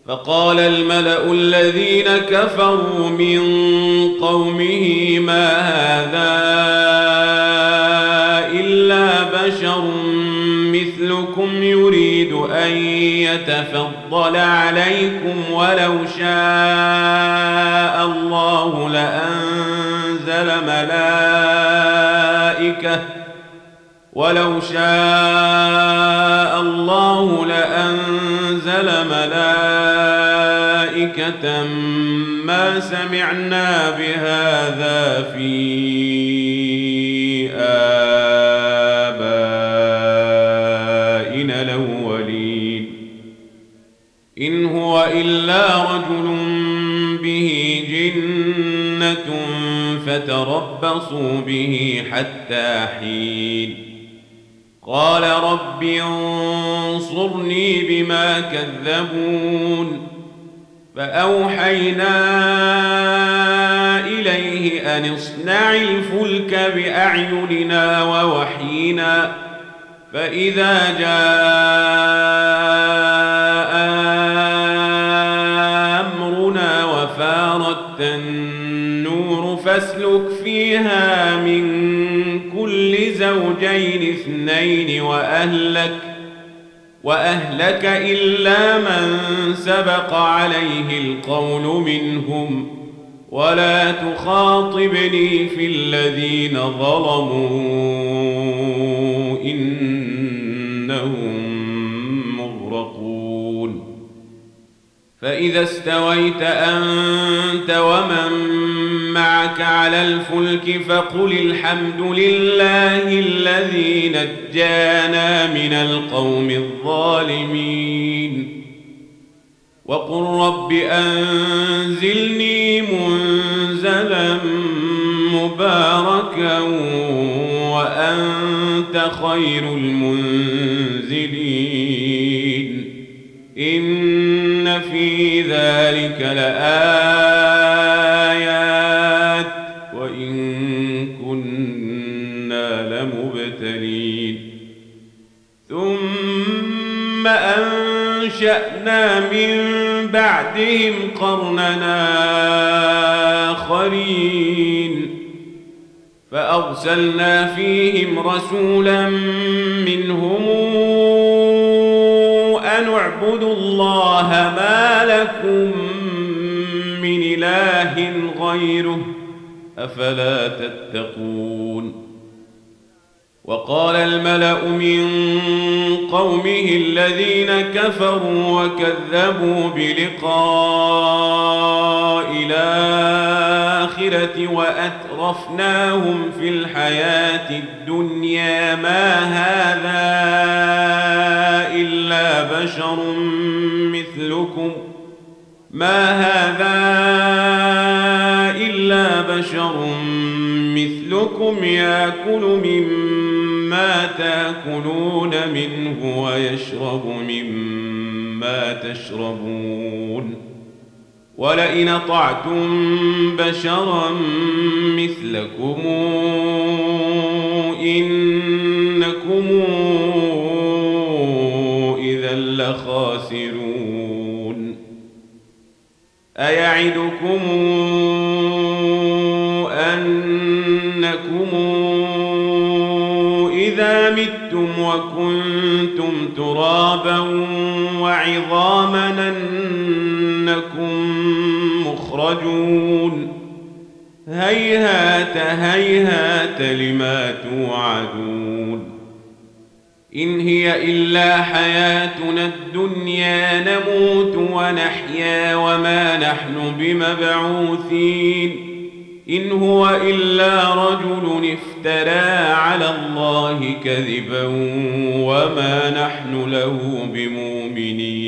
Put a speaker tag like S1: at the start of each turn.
S1: فقال الملأ الذين كفروا من قومه ما هذا إلا بشر مثلكم يريد أن يتفضل عليكم ولو شاء الله لأنزل ملائكة ما سمعنا بهذا في آبائنا الأولين إن هو إلا رجل به جنة فتربصوا به حتى حين قال رب انصرني بما كذبون فأوحينا إليه أن اصنع الفلك بأعيننا ووحينا فإذا جاء أمرنا وفارت النور فاسلك فيها من كل زوجين اثنين وأهلك إلا من سبق عليه القول منهم ولا تخاطبني في الذين ظلموا إنهم مغرقون فإذا استويت أنت ومن معك على الفلك فقل الحمد لله الذي نجانا من القوم الظالمين وقل رب أنزلني منزلا مباركا وأنت خير المنزلين إن في ذلك لآيات وإن كنا لمبتلين ثم أنشأنا من بعدهم قرننا آخرين فأرسلنا فيهم رسولا منهم أن اعبدوا الله ما لكم من إله غيره أفلا تتقون وقال الملأ من قومه الذين كفروا وكذبوا بلقاء الآخرة وأترفناهم في الحياة الدنيا ما هذا إلا بشر مثلكم يأكل مما تأكلون منه ويشرب مما تشربون ولئن أطعتم بشرا مثلكم إنكم إذا لخاسرون أيعدكم أنكم إذا متم وكنتم ترابا وعظاما أنكم مخرجون هيهات هيهات لما توعدون إن هي إلا حياتنا الدنيا نموت ونحيا وما نحن بمبعوثين إن هو إلا رجل افترى على الله كذبا وما نحن له بمؤمنين